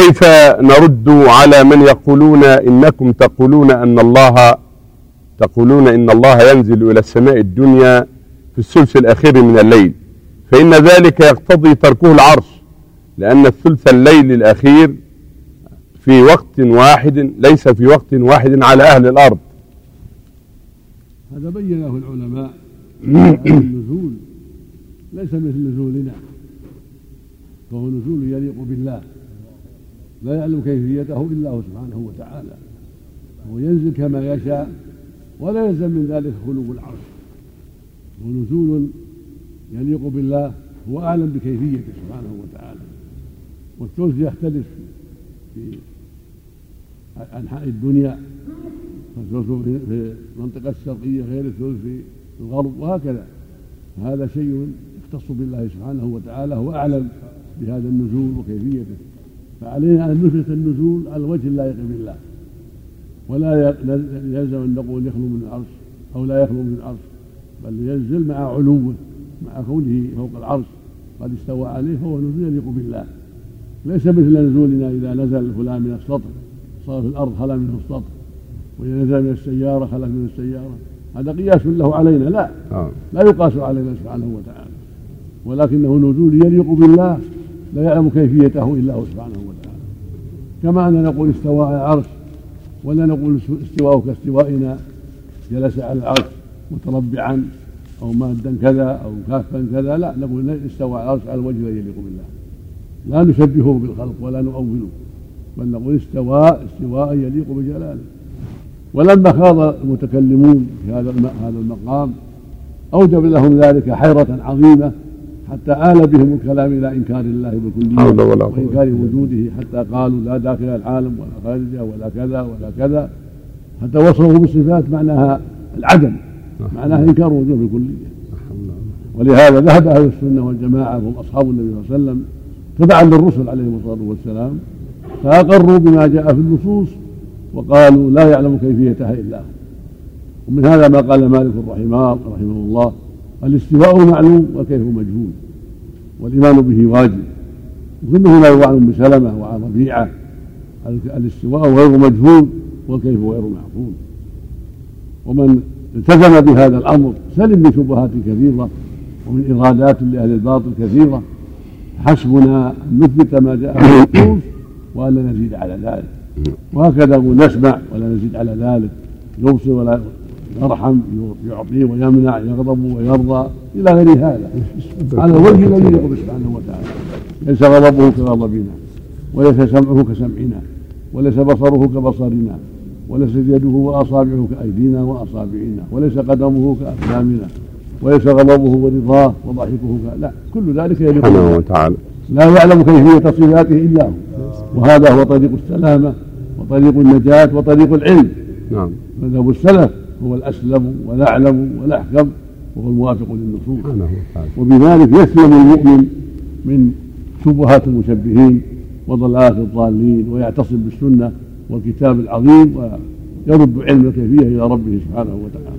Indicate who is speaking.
Speaker 1: كيف نرد على من يقولون إنكم تقولون إن الله ينزل إلى السماء الدنيا في الثلث الأخير من الليل، فإن ذلك يقتضي تركه العرش، لأن الثلث الليل الأخير في وقت واحد ليس في وقت واحد على أهل الأرض.
Speaker 2: هذا بينه العلماء أن النزول ليس مثل نزولنا، فهو نزول يليق بالله لا يعلم كيفيته إلا هو سبحانه وتعالى، هو ينزل كما يشاء ولا يلزم من ذلك خلو العرش، هو نزول يليق بالله، هو أعلم بكيفيته سبحانه وتعالى. والثلث يختلف في أنحاء الدنيا، فالثلث في المنطقة الشرقية غير الثلث في الغرب، وهكذا. هذا شيء يختص بالله سبحانه وتعالى، هو أعلم بهذا النزول وكيفيته، فعلينا أن نثبت النزول على الوجه اللائق بالله، ولا يلزم أن نقول يخلو من العرش أو لا يخلو من العرش، بل ينزل مع علوه، مع كونه فوق العرش قد استوى عليه، فهو نزول يليق بالله، ليس مثل نزولنا إذا نزل فلان من السطح صار في الأرض خلا منه السطح، وإذا نزل من السيارة خلا من السيارة. هذا قياس له علينا، لا يقاس علينا سبحانه وتعالى، ولكنه نزول يليق بالله لا يعلم كيفيته إلا هو سبحانه وتعالى. كما أننا نقول استوى على العرش، ولا نقول استواء كاستوائنا جلس على العرش متربعا أو مادا كذا أو كافا كذا، لا، نقول استوى على العرش على الوجه الذي يليق بالله، لا نشبهه بالخلق ولا نؤوله، بل نقول استواء يليق بجلاله. ولما خاض المتكلمون في هذا المقام أوجب لهم ذلك حيرة عظيمة، حتى آل بهم الكلام إلى إنكار الله بالكلية وإنكار وجوده، حتى قالوا لا داخل العالم ولا خارجه ولا كذا ولا كذا، حتى وصفوا بالصفات معناها العدم، معناها إنكار وجوده بالكلية. ولهذا ذهب أهل السنة والجماعة هم أصحاب النبي صلى الله عليه وسلم تبعا للرسل عليهم الصلاة والسلام، فأقروا بما جاء في النصوص وقالوا لا يعلم كيفيتها إلا هو. ومن هذا ما قال مالك رحمه الله: الاستواء معلوم والكيف مجهول، والإيمان به واجب. وكله لا يروى عن أم سلمة وعن ربيعة الاستواء غير مجهول والكيف غير معقول. ومن التزم بهذا الأمر سلم من شبهات كثيرة ومن إرادات لأهل الباطل كثيرة. حسبنا أن نثبت ما جاء في النصوص وألا نزيد على ذلك، وهكذا نسمع ولا نزيد على ذلك، يبصر ولا يرحم، يعطي ويمنع، يغضب ويرضى، إلى غير هذا، على الوجه الذي يليق سبحانه وتعالى. ليس غضبه كغضبنا، وليس سمعه كسمعنا، وليس بصره كبصرنا، وليس يده وأصابعه كأيدينا وأصابعنا، وليس قدمه كأقدامنا، وليس غضبه ورضاه وضحكه لا، كل ذلك يليق سبحانه وتعالى، لا يعلم كيفية صفاته إلا هو. وهذا هو طريق السلامة وطريق النجاة وطريق العلم. نعم، مذهب السلف هو الأسلم والأعلم والأحكم، وهو الموافق للنصوص، وبذلك يسلم المؤمن من شبهات المشبهين وضلالات الضالين، ويعتصم بالسنة والكتاب العظيم، ويرد علم الكيفية إلى ربه سبحانه وتعالى.